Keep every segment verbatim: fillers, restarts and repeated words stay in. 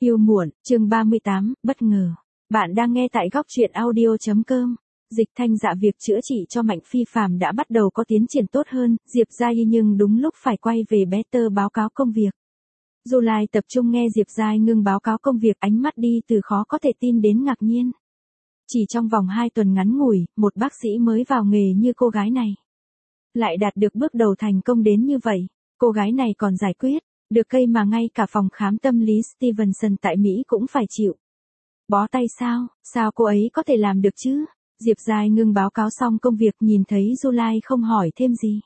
Yêu muộn, chương ba mươi tám, bất ngờ. Bạn đang nghe tại góc truyện audio.com. Dịch thanh dạ việc chữa trị cho Mạnh Phi Phàm đã bắt đầu có tiến triển tốt hơn, Diệp Gia Y nhưng đúng lúc phải quay về bé tơ báo cáo công việc. Du Lai tập trung nghe Diệp Gia Y ngưng báo cáo công việc, ánh mắt đi từ khó có thể tin đến ngạc nhiên. Chỉ trong vòng hai tuần ngắn ngủi, một bác sĩ mới vào nghề như cô gái này lại đạt được bước đầu thành công đến như vậy. Cô gái này còn giải quyết được cây mà ngay cả phòng khám tâm lý Stevenson tại Mỹ cũng phải chịu bó tay sao, sao cô ấy có thể làm được chứ? Diệp Gia Y ngưng báo cáo xong công việc, nhìn thấy Du Lai không hỏi thêm gì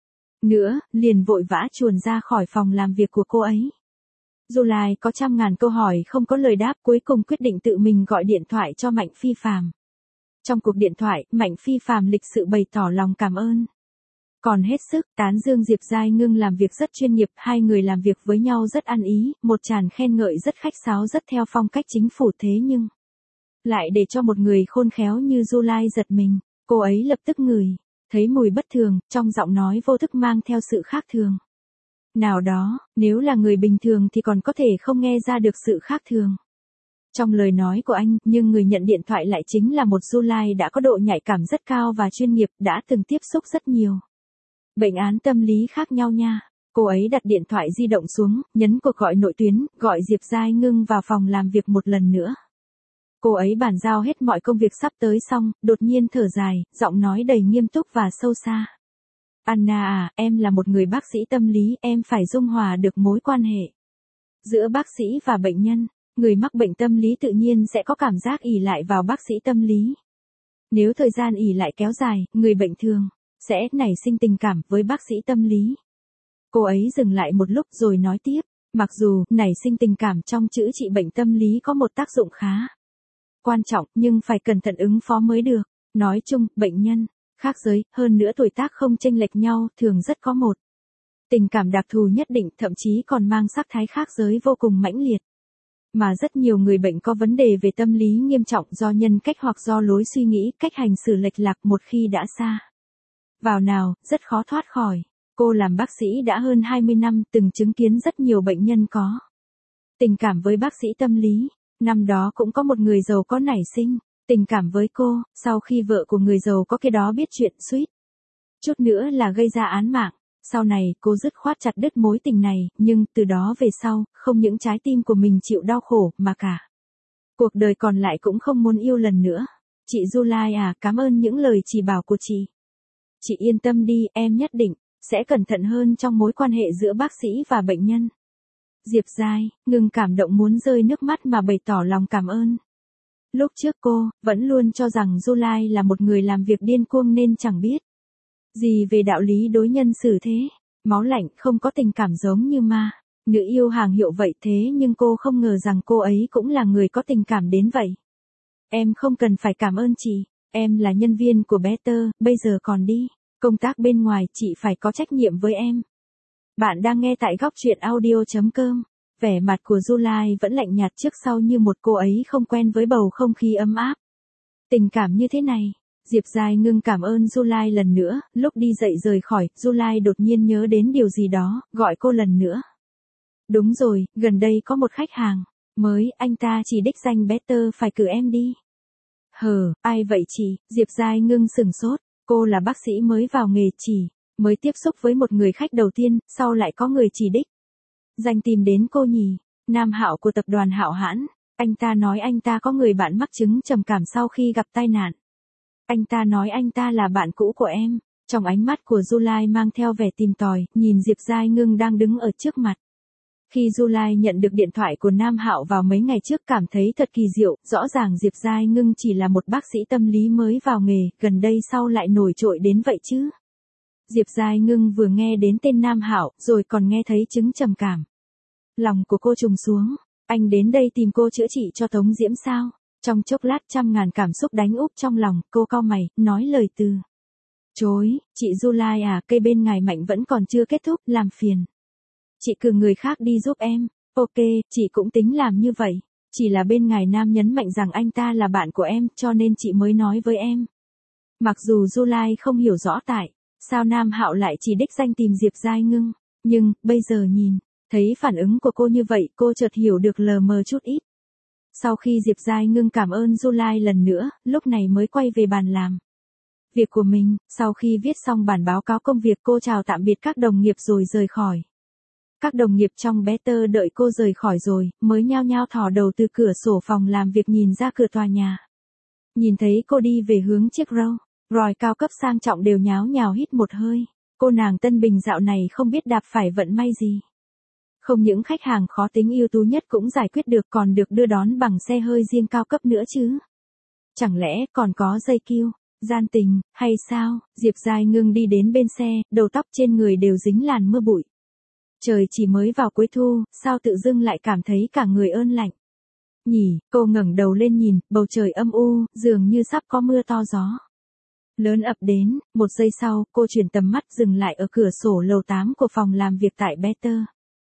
nữa, liền vội vã chuồn ra khỏi phòng làm việc của cô ấy. Du Lai có trăm ngàn câu hỏi không có lời đáp, cuối cùng quyết định tự mình gọi điện thoại cho Mạnh Phi Phàm. Trong cuộc điện thoại, Mạnh Phi Phàm lịch sự bày tỏ lòng cảm ơn, còn hết sức tán dương Diệp Gia Y ngưng làm việc rất chuyên nghiệp, hai người làm việc với nhau rất ăn ý, một tràng khen ngợi rất khách sáo, rất theo phong cách chính phủ, thế nhưng lại để cho một người khôn khéo như Du Lai giật mình. Cô ấy lập tức ngửi thấy mùi bất thường, trong giọng nói vô thức mang theo sự khác thường nào đó, nếu là người bình thường thì còn có thể không nghe ra được sự khác thường trong lời nói của anh, nhưng người nhận điện thoại lại chính là một Du Lai đã có độ nhạy cảm rất cao và chuyên nghiệp, đã từng tiếp xúc rất nhiều bệnh án tâm lý khác nhau nha. Cô ấy đặt điện thoại di động xuống, nhấn cuộc gọi nội tuyến, gọi Diệp Gia Y ngưng vào phòng làm việc một lần nữa. Cô ấy bàn giao hết mọi công việc sắp tới xong, đột nhiên thở dài, giọng nói đầy nghiêm túc và sâu xa. Anna à, em là một người bác sĩ tâm lý, em phải dung hòa được mối quan hệ giữa bác sĩ và bệnh nhân. Người mắc bệnh tâm lý tự nhiên sẽ có cảm giác ỷ lại vào bác sĩ tâm lý. Nếu thời gian ỷ lại kéo dài, người bệnh thường sẽ nảy sinh tình cảm với bác sĩ tâm lý. Cô ấy dừng lại một lúc rồi nói tiếp, mặc dù nảy sinh tình cảm trong chữa trị bệnh tâm lý có một tác dụng khá quan trọng, nhưng phải cẩn thận ứng phó mới được. Nói chung, bệnh nhân khác giới, hơn nữa tuổi tác không chênh lệch nhau, thường rất có một tình cảm đặc thù nhất định, thậm chí còn mang sắc thái khác giới vô cùng mãnh liệt. Mà rất nhiều người bệnh có vấn đề về tâm lý nghiêm trọng do nhân cách hoặc do lối suy nghĩ, cách hành xử lệch lạc, một khi đã xa vào nào, rất khó thoát khỏi. Cô làm bác sĩ đã hơn hai mươi năm, từng chứng kiến rất nhiều bệnh nhân có tình cảm với bác sĩ tâm lý. Năm đó cũng có một người giàu có nảy sinh tình cảm với cô, sau khi vợ của người giàu có kia đó biết chuyện, suýt chút nữa là gây ra án mạng. Sau này, cô dứt khoát chặt đứt mối tình này, nhưng từ đó về sau, không những trái tim của mình chịu đau khổ, mà cả cuộc đời còn lại cũng không muốn yêu lần nữa. Chị Du Lai à, cảm ơn những lời chỉ bảo của chị. Chị yên tâm đi, em nhất định sẽ cẩn thận hơn trong mối quan hệ giữa bác sĩ và bệnh nhân. Diệp Gia Y ngưng cảm động muốn rơi nước mắt mà bày tỏ lòng cảm ơn. Lúc trước cô vẫn luôn cho rằng Du Lai là một người làm việc điên cuồng nên chẳng biết gì về đạo lý đối nhân xử thế, máu lạnh không có tình cảm giống như ma nữ yêu hàng hiệu vậy, thế nhưng cô không ngờ rằng cô ấy cũng là người có tình cảm đến vậy. Em không cần phải cảm ơn chị, em là nhân viên của Better, bây giờ còn đi công tác bên ngoài, chị phải có trách nhiệm với em. Bạn đang nghe tại góc truyện audio.com. Vẻ mặt của Du Lai vẫn lạnh nhạt trước sau như một, cô ấy không quen với bầu không khí ấm áp tình cảm như thế này. Diệp Gia Y ngưng cảm ơn Du Lai lần nữa, lúc đi dậy rời khỏi, Du Lai đột nhiên nhớ đến điều gì đó, gọi cô lần nữa. Đúng rồi, gần đây có một khách hàng mới, anh ta chỉ đích danh Better phải cử em đi. Hờ, ai vậy chị? Diệp Gia Y ngưng sửng sốt, cô là bác sĩ mới vào nghề, chỉ mới tiếp xúc với một người khách đầu tiên, sau lại có người chỉ đích danh tìm đến cô nhỉ? Nam Hạo của tập đoàn Hạo Hãn, anh ta nói anh ta có người bạn mắc chứng trầm cảm sau khi gặp tai nạn. Anh ta nói anh ta là bạn cũ của em. Trong ánh mắt của Du Lai mang theo vẻ tìm tòi, nhìn Diệp Gia Y ngưng đang đứng ở trước mặt. Khi Du Lai nhận được điện thoại của Nam Hạo vào mấy ngày trước, cảm thấy thật kỳ diệu, rõ ràng Diệp Gia Y ngưng chỉ là một bác sĩ tâm lý mới vào nghề, gần đây sau lại nổi trội đến vậy chứ. Diệp Gia Y ngưng vừa nghe đến tên Nam Hạo, rồi còn nghe thấy chứng trầm cảm. Lòng của cô trùng xuống, anh đến đây tìm cô chữa trị cho Tống Diễm sao? Trong chốc lát trăm ngàn cảm xúc đánh úp trong lòng, cô cau mày, nói lời từ chối. Chị Du Lai à, cây bên ngài Mạnh vẫn còn chưa kết thúc, làm phiền chị cử người khác đi giúp em. Ok, chị cũng tính làm như vậy. Chỉ là bên ngài Nam nhấn mạnh rằng anh ta là bạn của em, cho nên chị mới nói với em. Mặc dù Du Lai không hiểu rõ tại sao Nam Hạo lại chỉ đích danh tìm Diệp Gia Y ngưng, nhưng bây giờ nhìn Thấy phản ứng của cô như vậy, cô chợt hiểu được lờ mờ chút ít. Sau khi Diệp Giai Ngưng cảm ơn July lần nữa, lúc này mới quay về bàn làm việc của mình. Sau khi viết xong bản báo cáo công việc, cô chào tạm biệt các đồng nghiệp rồi rời khỏi. Các đồng nghiệp trong Better đợi cô rời khỏi rồi, mới nhao nhao thò đầu từ cửa sổ phòng làm việc nhìn ra cửa tòa nhà. Nhìn thấy cô đi về hướng chiếc Rolls Royce cao cấp sang trọng đều nháo nhào hít một hơi. Cô nàng Tân Bình dạo này không biết đạp phải vận may gì. Không những khách hàng khó tính ưu tú nhất cũng giải quyết được, còn được đưa đón bằng xe hơi riêng cao cấp nữa chứ. Chẳng lẽ còn có dây kiu, gian tình, hay sao? Diệp Giai Ngưng đi đến bên xe, đầu tóc trên người đều dính làn mưa bụi. Trời chỉ mới vào cuối thu, sao tự dưng lại cảm thấy cả người ơn lạnh. Nhỉ, cô ngẩng đầu lên nhìn, bầu trời âm u, dường như sắp có mưa to gió lớn ập đến. Một giây sau, cô chuyển tầm mắt dừng lại ở cửa sổ lầu tám của phòng làm việc tại Better.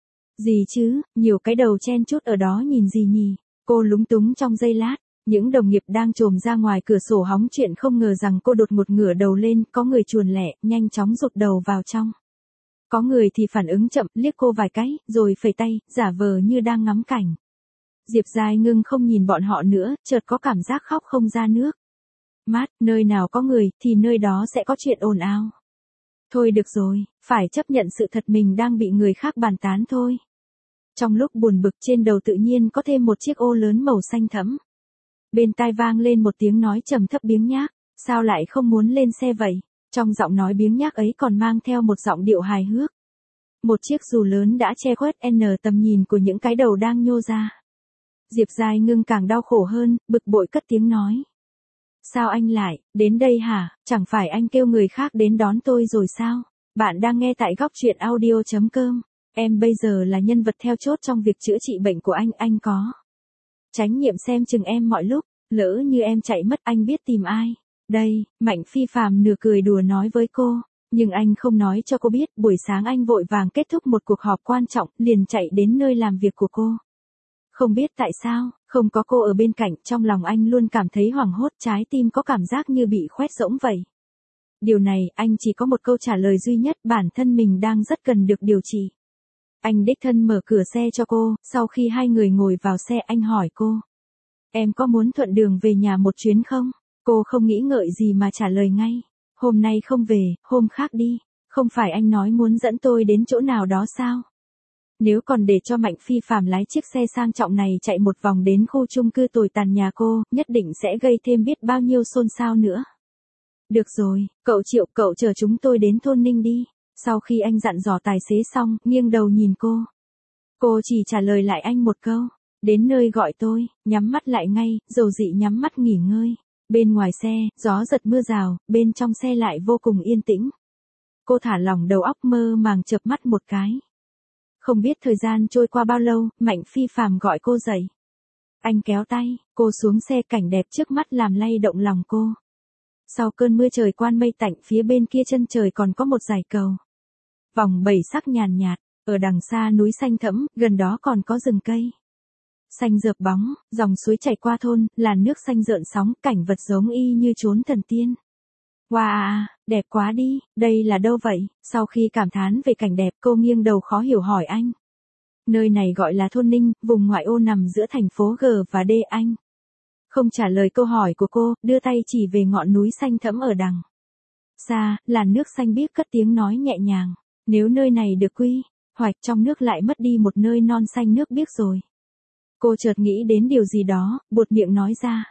Gì chứ, nhiều cái đầu chen chúc ở đó nhìn gì nhỉ? Cô lúng túng trong giây lát. Những đồng nghiệp đang trồm ra ngoài cửa sổ hóng chuyện không ngờ rằng cô đột ngột ngửa đầu lên, có người chuồn lẹ, nhanh chóng rụt đầu vào trong. Có người thì phản ứng chậm, liếc cô vài cái, rồi phẩy tay, giả vờ như đang ngắm cảnh. Diệp Giai Ngưng không nhìn bọn họ nữa, chợt có cảm giác khóc không ra nước mắt. Nơi nào có người, thì nơi đó sẽ có chuyện ồn ào. Thôi được rồi, phải chấp nhận sự thật mình đang bị người khác bàn tán thôi. Trong lúc buồn bực, trên đầu tự nhiên có thêm một chiếc ô lớn màu xanh thẫm. Bên tai vang lên một tiếng nói trầm thấp biếng nhác, sao lại không muốn lên xe vậy? Trong giọng nói biếng nhác ấy còn mang theo một giọng điệu hài hước. Một chiếc dù lớn đã che khuất n tầm nhìn của những cái đầu đang nhô ra. Diệp Giai Ngưng càng đau khổ hơn, bực bội cất tiếng nói. Sao anh lại, đến đây hả? Chẳng phải anh kêu người khác đến đón tôi rồi sao? Bạn đang nghe tại góc truyện audio chấm com. Em bây giờ là nhân vật theo chốt trong việc chữa trị bệnh của anh, anh có trách nhiệm xem chừng em mọi lúc, lỡ như em chạy mất anh biết tìm ai. Đây, Mạnh Phi Phàm nửa cười đùa nói với cô, nhưng anh không nói cho cô biết, buổi sáng anh vội vàng kết thúc một cuộc họp quan trọng, liền chạy đến nơi làm việc của cô. Không biết tại sao, không có cô ở bên cạnh, trong lòng anh luôn cảm thấy hoảng hốt, trái tim có cảm giác như bị khoét rỗng vậy. Điều này, anh chỉ có một câu trả lời duy nhất, bản thân mình đang rất cần được điều trị. Anh đích thân mở cửa xe cho cô, sau khi hai người ngồi vào xe anh hỏi cô. Em có muốn thuận đường về nhà một chuyến không? Cô không nghĩ ngợi gì mà trả lời ngay. Hôm nay không về, hôm khác đi. Không phải anh nói muốn dẫn tôi đến chỗ nào đó sao? Nếu còn để cho Mạnh Phi Phàm lái chiếc xe sang trọng này chạy một vòng đến khu chung cư tồi tàn nhà cô, nhất định sẽ gây thêm biết bao nhiêu xôn xao nữa. Được rồi, cậu Triệu, cậu chở chúng tôi đến thôn Ninh đi. Sau khi anh dặn dò tài xế xong, nghiêng đầu nhìn cô. Cô chỉ trả lời lại anh một câu. Đến nơi gọi tôi, nhắm mắt lại ngay, dầu dị nhắm mắt nghỉ ngơi. Bên ngoài xe, gió giật mưa rào, bên trong xe lại vô cùng yên tĩnh. Cô thả lỏng đầu óc mơ màng chợp mắt một cái. Không biết thời gian trôi qua bao lâu, Mạnh Phi Phàm gọi cô dậy. Anh kéo tay, cô xuống xe, cảnh đẹp trước mắt làm lay động lòng cô. Sau cơn mưa trời quan mây tạnh, phía bên kia chân trời còn có một dải cầu. Vòng bảy sắc nhàn nhạt, ở đằng xa núi xanh thẫm, gần đó còn có rừng cây xanh rợp bóng, dòng suối chảy qua thôn, làn nước xanh rợn sóng, cảnh vật giống y như chốn thần tiên. Wow, đẹp quá đi, đây là đâu vậy? Sau khi cảm thán về cảnh đẹp, cô nghiêng đầu khó hiểu hỏi anh. Nơi này gọi là thôn Ninh, vùng ngoại ô nằm giữa thành phố G và D. Anh không trả lời câu hỏi của cô, đưa tay chỉ về ngọn núi xanh thẫm ở đằng xa, làn nước xanh biếc cất tiếng nói nhẹ nhàng. Nếu nơi này được quy hoạch trong nước lại mất đi một nơi non xanh nước biếc rồi. Cô chợt nghĩ đến điều gì đó, buột miệng nói ra.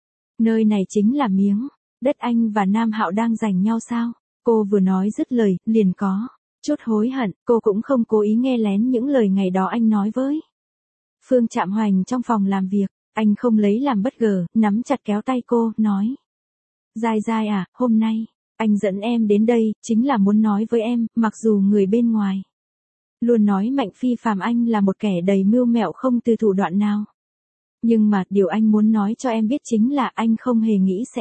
Nơi này chính là miếng đất anh và Nam Hạo đang giành nhau sao? Cô vừa nói dứt lời, liền có chút hối hận, cô cũng không cố ý nghe lén những lời ngày đó anh nói với Phương Trạm Hoành trong phòng làm việc. Anh không lấy làm bất ngờ, nắm chặt kéo tay cô, nói. Giai Giai à, hôm nay, anh dẫn em đến đây, chính là muốn nói với em, mặc dù người bên ngoài luôn nói Mạnh Phi Phàm anh là một kẻ đầy mưu mẹo không từ thủ đoạn nào. Nhưng mà, điều anh muốn nói cho em biết chính là anh không hề nghĩ sẽ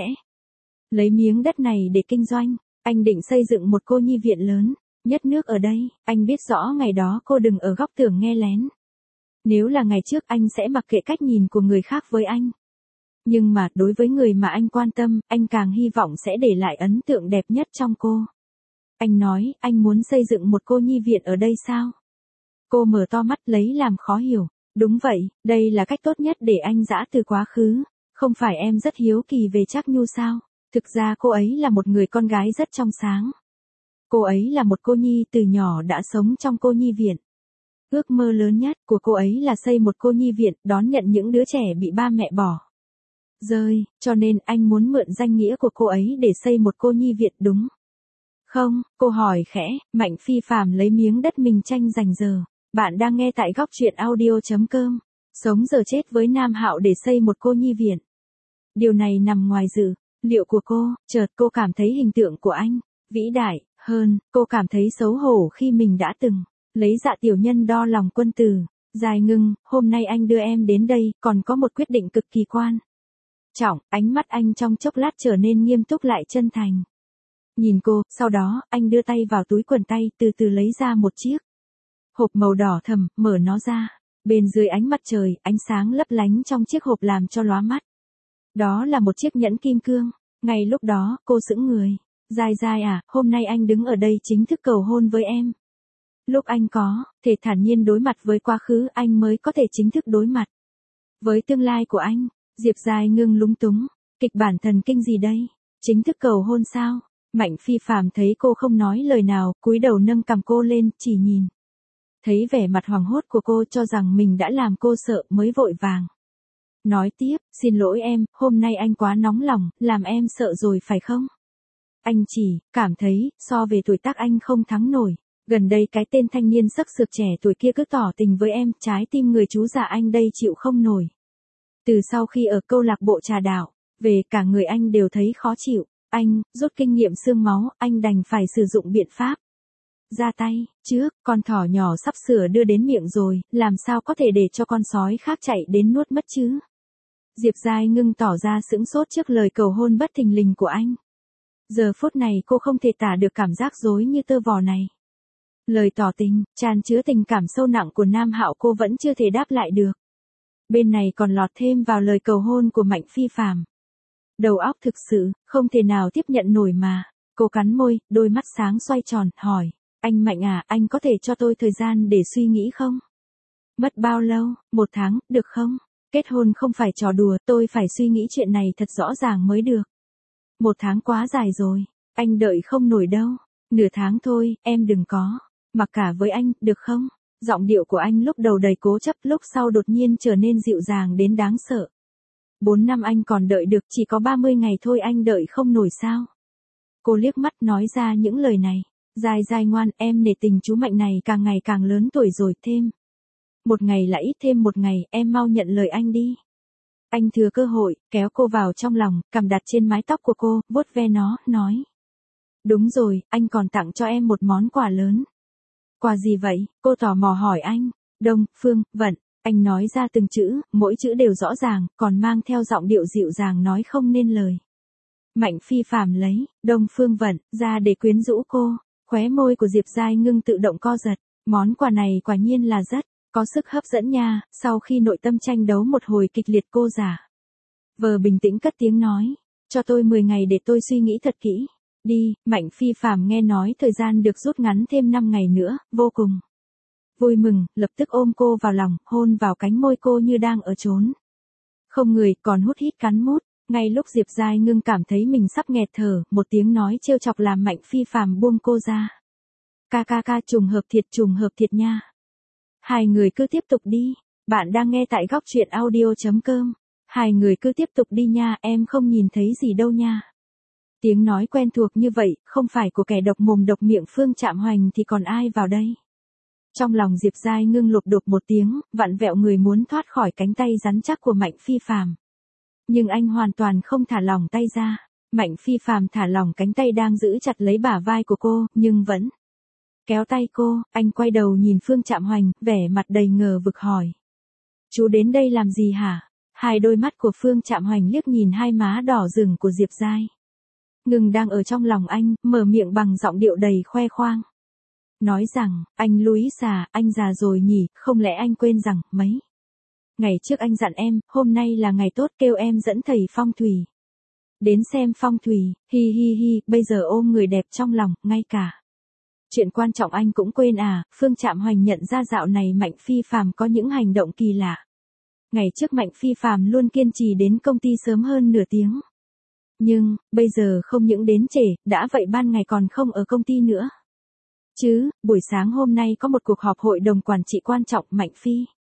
lấy miếng đất này để kinh doanh. Anh định xây dựng một cô nhi viện lớn nhất nước ở đây. Anh biết rõ ngày đó cô đừng ở góc tường nghe lén. Nếu là ngày trước anh sẽ mặc kệ cách nhìn của người khác với anh. Nhưng mà, đối với người mà anh quan tâm, anh càng hy vọng sẽ để lại ấn tượng đẹp nhất trong cô. Anh nói, anh muốn xây dựng một cô nhi viện ở đây sao? Cô mở to mắt lấy làm khó hiểu. Đúng vậy, đây là cách tốt nhất để anh giã từ quá khứ. Không phải em rất hiếu kỳ về Trác Nhu sao? Thực ra cô ấy là một người con gái rất trong sáng. Cô ấy là một cô nhi từ nhỏ đã sống trong cô nhi viện. Ước mơ lớn nhất của cô ấy là xây một cô nhi viện đón nhận những đứa trẻ bị ba mẹ bỏ rơi, cho nên anh muốn mượn danh nghĩa của cô ấy để xây một cô nhi viện đúng không? Cô hỏi khẽ, Mạnh Phi Phàm lấy miếng đất mình tranh giành giờ. Bạn đang nghe tại góc truyện audio chấm com. Sống giờ chết với Nam Hạo để xây một cô nhi viện. Điều này nằm ngoài dự liệu của cô, chợt cô cảm thấy hình tượng của anh vĩ đại hơn, cô cảm thấy xấu hổ khi mình đã từng lấy dạ tiểu nhân đo lòng quân tử. Dài Ngưng, hôm nay anh đưa em đến đây, còn có một quyết định cực kỳ quan trọng. Ánh mắt anh trong chốc lát trở nên nghiêm túc lại chân thành. Nhìn cô, sau đó, anh đưa tay vào túi quần tay, từ từ lấy ra một chiếc hộp màu đỏ thẫm, mở nó ra. Bên dưới ánh mặt trời, ánh sáng lấp lánh trong chiếc hộp làm cho lóa mắt. Đó là một chiếc nhẫn kim cương. Ngay lúc đó, cô sững người. Dài Dài à, hôm nay anh đứng ở đây chính thức cầu hôn với em. Lúc anh có thể thản nhiên đối mặt với quá khứ, anh mới có thể chính thức đối mặt với tương lai của anh. Diệp Dài Ngưng lúng túng. Kịch bản thần kinh gì đây? Chính thức cầu hôn sao? Mạnh Phi Phàm thấy cô không nói lời nào, cúi đầu nâng cằm cô lên, chỉ nhìn thấy vẻ mặt hoảng hốt của cô, cho rằng mình đã làm cô sợ mới vội vàng nói tiếp, xin lỗi em, hôm nay anh quá nóng lòng, làm em sợ rồi phải không? Anh chỉ cảm thấy, so về tuổi tác anh không thắng nổi. Gần đây cái tên thanh niên sắc sược trẻ tuổi kia cứ tỏ tình với em, trái tim người chú già anh đây chịu không nổi. Từ sau khi ở câu lạc bộ trà đạo, về cả người anh đều thấy khó chịu. Anh, rút kinh nghiệm xương máu, anh đành phải sử dụng biện pháp ra tay. Trước, con thỏ nhỏ sắp sửa đưa đến miệng rồi, làm sao có thể để cho con sói khác chạy đến nuốt mất chứ? Diệp Giai Ngưng tỏ ra sững sốt trước lời cầu hôn bất thình lình của anh. Giờ phút này cô không thể tả được cảm giác rối như tơ vò này. Lời tỏ tình, tràn chứa tình cảm sâu nặng của Nam Hạo cô vẫn chưa thể đáp lại được. Bên này còn lọt thêm vào lời cầu hôn của Mạnh Phi Phàm. Đầu óc thực sự, không thể nào tiếp nhận nổi mà. Cô cắn môi, đôi mắt sáng xoay tròn, hỏi. Anh Mạnh à, anh có thể cho tôi thời gian để suy nghĩ không? Mất bao lâu? Một tháng, được không? Kết hôn không phải trò đùa, tôi phải suy nghĩ chuyện này thật rõ ràng mới được. Một tháng quá dài rồi, anh đợi không nổi đâu. Nửa tháng thôi, em đừng có mặc cả với anh, được không? Giọng điệu của anh lúc đầu đầy cố chấp, lúc sau đột nhiên trở nên dịu dàng đến đáng sợ. Bốn năm anh còn đợi được, chỉ có ba mươi ngày thôi anh đợi không nổi sao? Cô liếc mắt nói ra những lời này. Dài Dài ngoan, em nể tình chú Mạnh này càng ngày càng lớn tuổi rồi, thêm một ngày là ít thêm một ngày, em mau nhận lời anh đi. Anh thừa cơ hội, kéo cô vào trong lòng, cầm đặt trên mái tóc của cô, vuốt ve nó, nói. Đúng rồi, anh còn tặng cho em một món quà lớn. Quà gì vậy? Cô tò mò hỏi anh. Đông, Phương, Vận. Anh nói ra từng chữ, mỗi chữ đều rõ ràng, còn mang theo giọng điệu dịu dàng nói không nên lời. Mạnh Phi Phàm lấy Đông Phương Vận ra để quyến rũ cô. Khóe môi của Diệp Giai Ngưng tự động co giật. Món quà này quả nhiên là rất có sức hấp dẫn nha. Sau khi nội tâm tranh đấu một hồi kịch liệt, cô giả vờ bình tĩnh cất tiếng nói. Cho tôi mười ngày để tôi suy nghĩ thật kỹ. Đi. Mạnh Phi Phàm nghe nói thời gian được rút ngắn thêm năm ngày nữa, vô cùng vui mừng, lập tức ôm cô vào lòng, hôn vào cánh môi cô như đang ở chốn không người, còn hút hít cắn mút. Ngay lúc Diệp Giai Ngưng cảm thấy mình sắp nghẹt thở, một tiếng nói trêu chọc làm Mạnh Phi Phàm buông cô ra. Ca ca ca, trùng hợp thiệt, trùng hợp thiệt nha. Hai người cứ tiếp tục đi. Bạn đang nghe tại góc truyện audio chấm com. Hai người cứ tiếp tục đi nha, em không nhìn thấy gì đâu nha. Tiếng nói quen thuộc như vậy, không phải của kẻ độc mồm độc miệng Phương Trạm Hoành thì còn ai vào đây? Trong lòng Diệp Giai Ngưng lục đục một tiếng, vặn vẹo người muốn thoát khỏi cánh tay rắn chắc của Mạnh Phi Phàm. Nhưng anh hoàn toàn không thả lỏng tay ra. Mạnh Phi Phàm thả lỏng cánh tay đang giữ chặt lấy bả vai của cô, nhưng vẫn kéo tay cô. Anh quay đầu nhìn Phương Trạm Hoành, vẻ mặt đầy ngờ vực hỏi. Chú đến đây làm gì hả? Hai đôi mắt của Phương Trạm Hoành liếc nhìn hai má đỏ rừng của Diệp Giai Ngưng đang ở trong lòng anh, mở miệng bằng giọng điệu đầy khoe khoang. Nói rằng, anh Louisa, anh già rồi nhỉ, không lẽ anh quên rằng, mấy ngày trước anh dặn em, hôm nay là ngày tốt, kêu em dẫn thầy phong thủy đến xem phong thủy. Hi hi hi, bây giờ ôm người đẹp trong lòng, ngay cả chuyện quan trọng anh cũng quên à, Phương Trạm Hoành nhận ra dạo này Mạnh Phi Phàm có những hành động kỳ lạ. Ngày trước Mạnh Phi Phàm luôn kiên trì đến công ty sớm hơn nửa tiếng. Nhưng, bây giờ không những đến trễ, đã vậy ban ngày còn không ở công ty nữa. Chứ, buổi sáng hôm nay có một cuộc họp hội đồng quản trị quan trọng. Mạnh Phi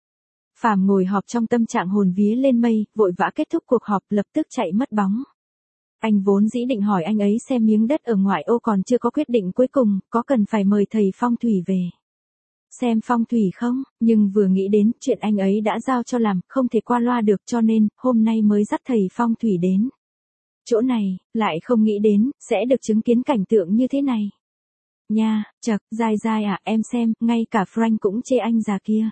Phàm ngồi họp trong tâm trạng hồn vía lên mây, vội vã kết thúc cuộc họp lập tức chạy mất bóng. Anh vốn dĩ định hỏi anh ấy xem miếng đất ở ngoại ô còn chưa có quyết định cuối cùng, có cần phải mời thầy phong thủy về xem phong thủy không, nhưng vừa nghĩ đến chuyện anh ấy đã giao cho làm, không thể qua loa được cho nên, hôm nay mới dắt thầy phong thủy đến. Chỗ này, lại không nghĩ đến, sẽ được chứng kiến cảnh tượng như thế này. Nha, chật, dai dai à, em xem, ngay cả Frank cũng chê anh già kia.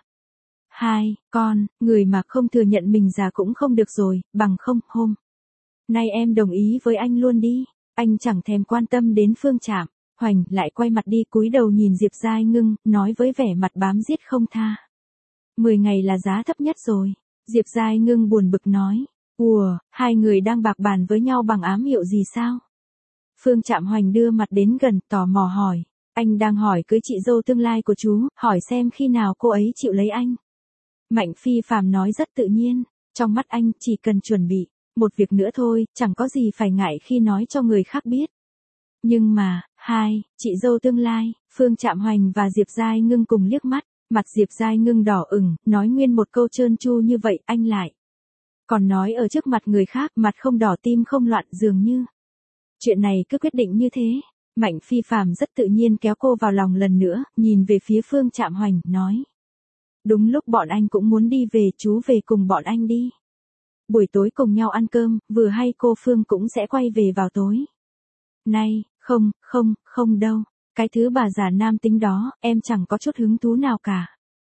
Hai, con, người mà không thừa nhận mình già cũng không được rồi, bằng không, hôm nay em đồng ý với anh luôn đi. Anh chẳng thèm quan tâm đến Phương Trạm Hoành, lại quay mặt đi cúi đầu nhìn Diệp Giai Ngưng, nói với vẻ mặt bám giết không tha. Mười ngày là giá thấp nhất rồi. Diệp Giai Ngưng buồn bực nói. Ùa, hai người đang bạc bàn với nhau bằng ám hiệu gì sao? Phương Trạm Hoành đưa mặt đến gần, tò mò hỏi. Anh đang hỏi cưới chị dâu tương lai của chú, hỏi xem khi nào cô ấy chịu lấy anh. Mạnh Phi Phàm nói rất tự nhiên, trong mắt anh chỉ cần chuẩn bị một việc nữa thôi, chẳng có gì phải ngại khi nói cho người khác biết. Nhưng mà, hai, chị dâu tương lai, Phương Trạm Hoành và Diệp Giai Ngưng cùng liếc mắt, mặt Diệp Giai Ngưng đỏ ửng, nói nguyên một câu trơn tru như vậy, anh lại còn nói ở trước mặt người khác, mặt không đỏ tim không loạn dường như. Chuyện này cứ quyết định như thế. Mạnh Phi Phàm rất tự nhiên kéo cô vào lòng lần nữa, nhìn về phía Phương Trạm Hoành, nói. Đúng lúc bọn anh cũng muốn đi về, chú về cùng bọn anh đi. Buổi tối cùng nhau ăn cơm, vừa hay cô Phương cũng sẽ quay về vào tối. Này, không, không, không đâu. Cái thứ bà già nam tính đó, em chẳng có chút hứng thú nào cả.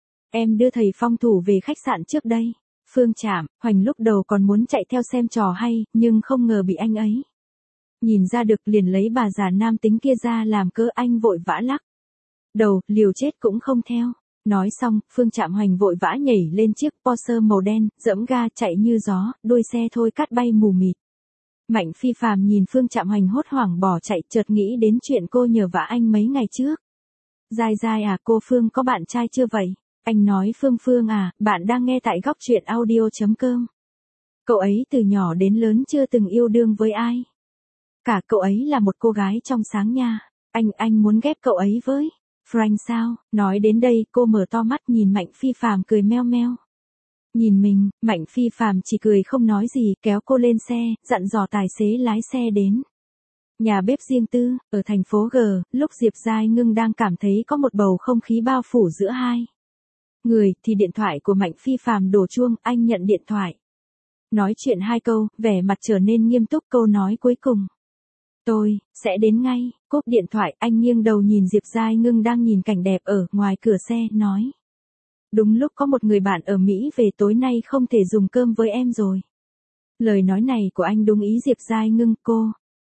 Em đưa thầy phong thủ về khách sạn trước đây. Phương Trạm Hoành lúc đầu còn muốn chạy theo xem trò hay, nhưng không ngờ bị anh ấy nhìn ra được, liền lấy bà già nam tính kia ra làm cớ. Anh vội vã lắc đầu, liều chết cũng không theo. Nói xong, Phương Trạm Hoành vội vã nhảy lên chiếc Porsche màu đen, dẫm ga chạy như gió, đuôi xe thôi cát bay mù mịt. Mạnh Phi Phàm nhìn Phương Trạm Hoành hốt hoảng bỏ chạy, chợt nghĩ đến chuyện cô nhờ vả anh mấy ngày trước. Dai dai à, cô Phương có bạn trai chưa vậy? Anh nói Phương Phương à, bạn đang nghe tại góc truyện audio chấm com. Cậu ấy từ nhỏ đến lớn chưa từng yêu đương với ai. Cả cậu ấy là một cô gái trong sáng nha. Anh, anh muốn ghép cậu ấy với Frank sao? Nói đến đây, cô mở to mắt nhìn Mạnh Phi Phàm cười meo meo. Nhìn mình, Mạnh Phi Phàm chỉ cười không nói gì, kéo cô lên xe, dặn dò tài xế lái xe đến nhà bếp riêng tư, ở thành phố G, lúc Diệp Giai Ngưng đang cảm thấy có một bầu không khí bao phủ giữa hai người, thì điện thoại của Mạnh Phi Phàm đổ chuông, anh nhận điện thoại. Nói chuyện hai câu, vẻ mặt trở nên nghiêm túc, câu nói cuối cùng. Tôi, sẽ đến ngay. Cúp điện thoại, anh nghiêng đầu nhìn Diệp Giai Ngưng đang nhìn cảnh đẹp ở ngoài cửa xe, nói. Đúng lúc có một người bạn ở Mỹ về, tối nay không thể dùng cơm với em rồi. Lời nói này của anh đúng ý Diệp Giai Ngưng. Cô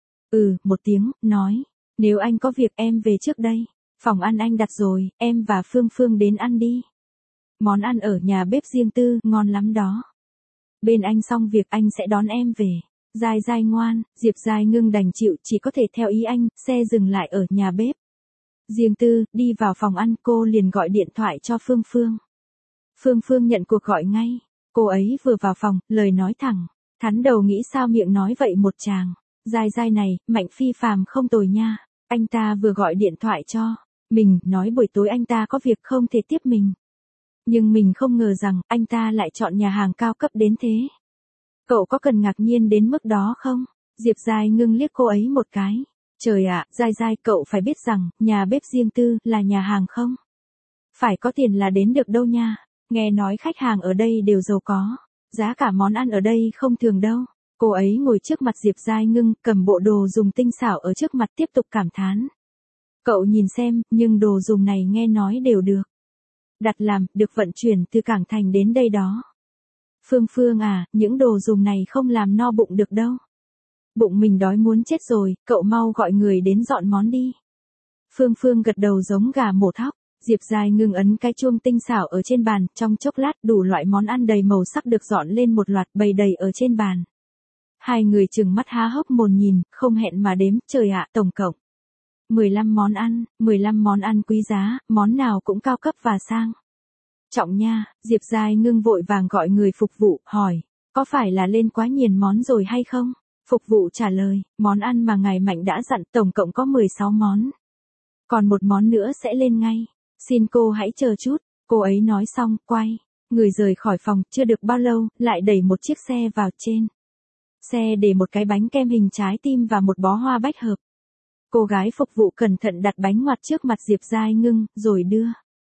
ừ một tiếng, nói. Nếu anh có việc em về trước đây. Phòng ăn anh đặt rồi, em và Phương Phương đến ăn đi. Món ăn ở nhà bếp riêng tư, ngon lắm đó. Bên anh xong việc anh sẽ đón em về. Giai Giai ngoan, Diệp Giai Ngưng đành chịu, chỉ có thể theo ý anh, xe dừng lại ở nhà bếp riêng tư, đi vào phòng ăn, cô liền gọi điện thoại cho Phương Phương. Phương Phương nhận cuộc gọi ngay. Cô ấy vừa vào phòng, lời nói thẳng, thắn đầu nghĩ sao miệng nói vậy một chàng. Giai Giai này, Mạnh Phi Phàm không tồi nha. Anh ta vừa gọi điện thoại cho mình, nói buổi tối anh ta có việc không thể tiếp mình. Nhưng mình không ngờ rằng, anh ta lại chọn nhà hàng cao cấp đến thế. Cậu có cần ngạc nhiên đến mức đó không? Diệp Giai Ngưng liếc cô ấy một cái. Trời ạ, Giai Giai, cậu phải biết rằng, nhà bếp riêng tư là nhà hàng không phải có tiền là đến được đâu nha. Nghe nói khách hàng ở đây đều giàu có. Giá cả món ăn ở đây không thường đâu. Cô ấy ngồi trước mặt Diệp Giai Ngưng, cầm bộ đồ dùng tinh xảo ở trước mặt, tiếp tục cảm thán. Cậu nhìn xem, nhưng đồ dùng này nghe nói đều được đặt làm, được vận chuyển từ cảng thành đến đây đó. Phương Phương à, những đồ dùng này không làm no bụng được đâu. Bụng mình đói muốn chết rồi, cậu mau gọi người đến dọn món đi. Phương Phương gật đầu giống gà mổ thóc. Diệp Giai Ngưng ấn cái chuông tinh xảo ở trên bàn, trong chốc lát đủ loại món ăn đầy màu sắc được dọn lên một loạt, bày đầy ở trên bàn. Hai người trừng mắt há hốc mồm nhìn, không hẹn mà đếm, trời ạ, tổng cộng mười lăm món ăn, mười lăm món ăn quý giá, món nào cũng cao cấp và sang trọng nha. Diệp Giai Ngưng vội vàng gọi người phục vụ, hỏi, có phải là lên quá nhiều món rồi hay không? Phục vụ trả lời, món ăn mà ngài Mạnh đã dặn tổng cộng có mười sáu món. Còn một món nữa sẽ lên ngay. Xin cô hãy chờ chút. Cô ấy nói xong, quay người rời khỏi phòng, chưa được bao lâu, lại đẩy một chiếc xe vào. Trên xe để một cái bánh kem hình trái tim và một bó hoa bách hợp. Cô gái phục vụ cẩn thận đặt bánh ngoặt trước mặt Diệp Giai Ngưng, rồi đưa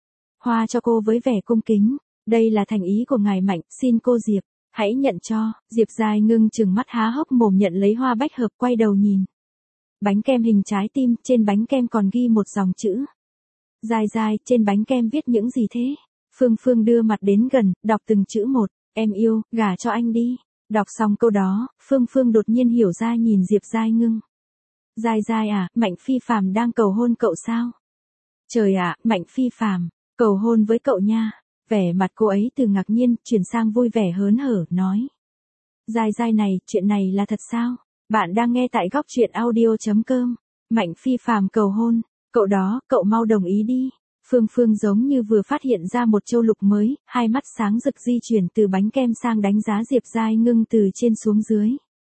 hoa cho cô với vẻ cung kính. Đây là thành ý của ngài Mạnh, xin cô Diệp, hãy nhận cho. Diệp Giai Ngưng trừng mắt há hốc mồm nhận lấy hoa bách hợp, quay đầu nhìn bánh kem hình trái tim, trên bánh kem còn ghi một dòng chữ. Giai Giai, trên bánh kem viết những gì thế? Phương Phương đưa mặt đến gần, đọc từng chữ một, em yêu, gả cho anh đi. Đọc xong câu đó, Phương Phương đột nhiên hiểu ra, nhìn Diệp Giai Ngưng. Giai Giai à, Mạnh Phi Phàm đang cầu hôn cậu sao? Trời ạ, Mạnh Phi Phàm cầu hôn với cậu nha. Vẻ mặt cô ấy từ ngạc nhiên, chuyển sang vui vẻ hớn hở, nói. Giai Giai này, chuyện này là thật sao? Bạn đang nghe tại góc truyện audio chấm com. Mạnh Phi Phàm cầu hôn, cậu đó, cậu mau đồng ý đi. Phương Phương giống như vừa phát hiện ra một châu lục mới, hai mắt sáng rực di chuyển từ bánh kem sang đánh giá Diệp Giai Ngưng từ trên xuống dưới.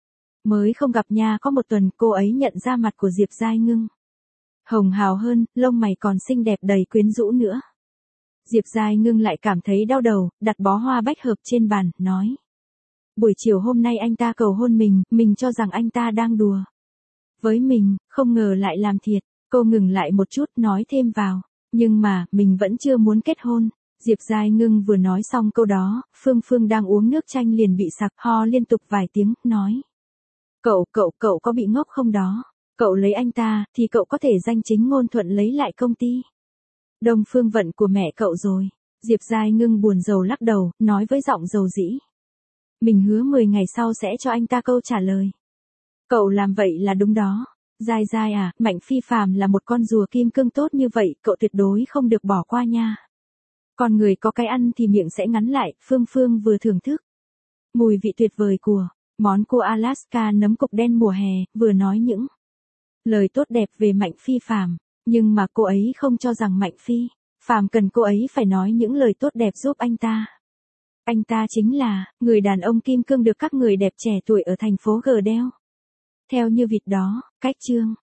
Mới không gặp nha có một tuần, cô ấy nhận ra mặt của Diệp Giai Ngưng hồng hào hơn, lông mày còn xinh đẹp đầy quyến rũ nữa. Diệp Giai Ngưng lại cảm thấy đau đầu, đặt bó hoa bách hợp trên bàn, nói. Buổi chiều hôm nay anh ta cầu hôn mình, mình cho rằng anh ta đang đùa với mình, không ngờ lại làm thiệt. Cô ngừng lại một chút, nói thêm vào. Nhưng mà, mình vẫn chưa muốn kết hôn. Diệp Giai Ngưng vừa nói xong câu đó, Phương Phương đang uống nước chanh liền bị sặc, ho liên tục vài tiếng, nói. Cậu, cậu, cậu có bị ngốc không đó? Cậu lấy anh ta, thì cậu có thể danh chính ngôn thuận lấy lại công ty Đông Phương Vận của mẹ cậu rồi. Diệp Giai Ngưng buồn rầu lắc đầu, nói với giọng dầu dĩ. Mình hứa mười ngày sau sẽ cho anh ta câu trả lời. Cậu làm vậy là đúng đó. Giai Giai à, Mạnh Phi Phàm là một con rùa kim cương tốt như vậy, cậu tuyệt đối không được bỏ qua nha. Con người có cái ăn thì miệng sẽ ngắn lại. Phương Phương vừa thưởng thức mùi vị tuyệt vời của món cua Alaska nấm cục đen mùa hè, vừa nói những lời tốt đẹp về Mạnh Phi Phàm, nhưng mà cô ấy không cho rằng Mạnh Phi Phàm cần cô ấy phải nói những lời tốt đẹp giúp anh ta. Anh ta chính là người đàn ông kim cương được các người đẹp trẻ tuổi ở thành phố Gờ Đeo theo như vịt đó. Cách chương